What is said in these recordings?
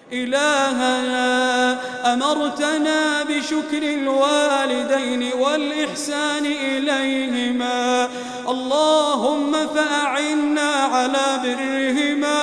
إلهنا أمرتنا بشكر الوالدين والإحسان إليهما، اللهم فأعنا على برهما،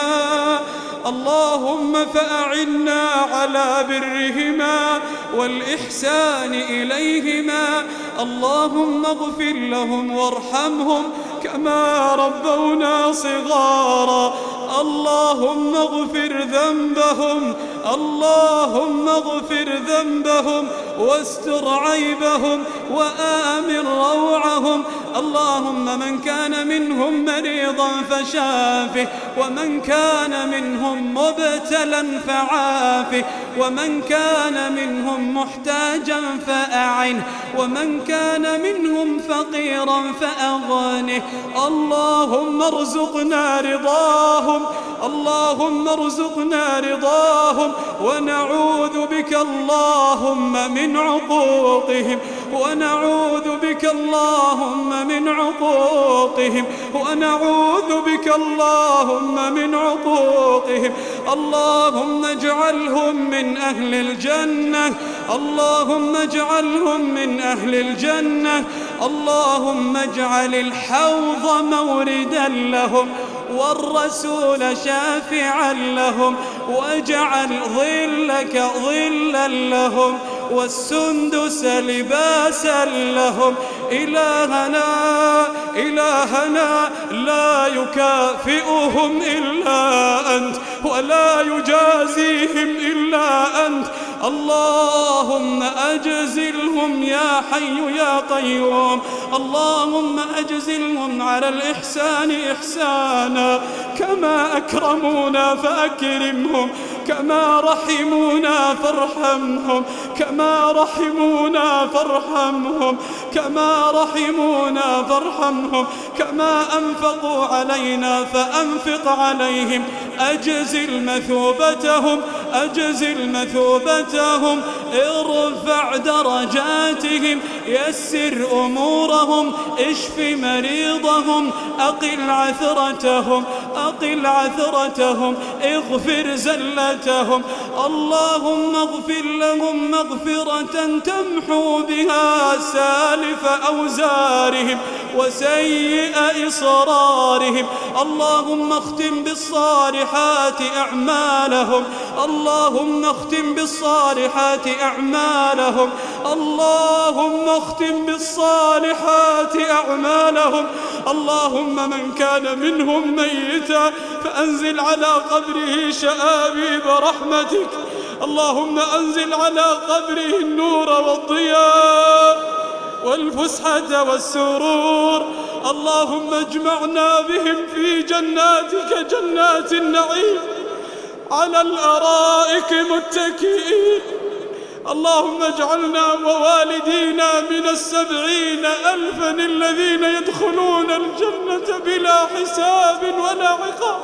اللهم فأعنا على برهما والإحسان إليهما، اللهم اغفر لهم وارحمهم كما ربونا صغارا، اللهم اغفر ذنبهم، اللهم اغفر ذنبهم واستر عيبهم وآمن روعهم، اللهم من كان منهم مريضا فشافه، ومن كان منهم مبتلا فعافه، ومن كان منهم محتاجا فأعنه، ومن كان منهم فقيرا فأغنه، اللهم ارزقنا رضاهم، اللهم ارزقنا رضاهم، ونعوذ بك اللهم من عقوقهم، ونعوذ بك اللهم من عقوقهم، ونعوذ بك اللهم من عقوقهم، اللهم اجعلهم من أهل الجنة، اللهم اجعلهم من أهل الجنة، اللهم اجعل الحوض موردا لهم والرسول شافعا لهم، واجعل ظلك ظلا لهم والسندس لباسا لهم، إلهنا إلهنا لا يكافئهم إلا أنت ولا يجازيهم إلا أنت، اللهم أجزلهم يا حي يا قيوم، اللهم أجزلهم على الإحسان إحسانا، كما أكرمونا فأكرمهم، كما رحمونا فارحمهم، كما رحمونا فارحمهم، كما رحمونا فارحمهم، كما أنفقوا علينا فأنفق عليهم، أجزل مثوبتهم، أجزل مثوبتهم، ارفع درجاتهم، يسر أمورهم، اشف مريضهم، أقل عثرتهم، أقل عثرتهم، اغفر زلتهم، اللهم اغفر لهم مغفرة تمحو بها سالف أوزارهم وسيئ إصرارهم، اللهم اختم بالصالحات أعمالهم، اللهم اختم بالصالحات أعمالهم، اللهم اختم بالصالحات أعمالهم، اللهم من كان منهم ميتا فأنزل على قبره شآبيب رحمتك، اللهم أنزل على قبره النور والضياء والفسحة والسرور، اللهم اجمعنا بهم في جناتك جنات النعيم على الأرائك متكئين، اللهم اجعلنا ووالدينا من 70,000 الذين يدخلون الجنة بلا حساب ولا عقاب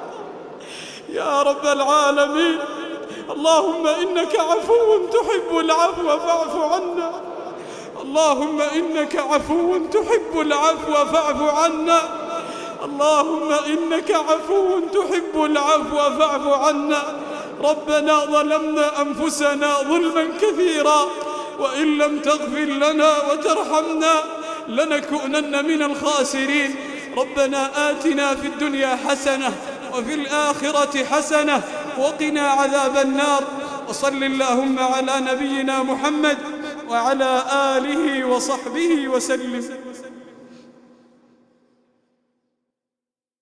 يا رب العالمين، اللهم إنك عفو تحب العفو فاعف عنا، اللهم إنك عفو تحب العفو فاعف عنا، اللهم إنك عفو تحب العفو فاعف عنا، ربنا ظلمنا أنفسنا ظلما كثيرا، وإن لم تغفر لنا وترحمنا لنكونن من الخاسرين، ربنا آتنا في الدنيا حسنة وفي الآخرة حسنة وقنا عذاب النار، وصل اللهم على نبينا محمد وعلى آله وصحبه وسلم.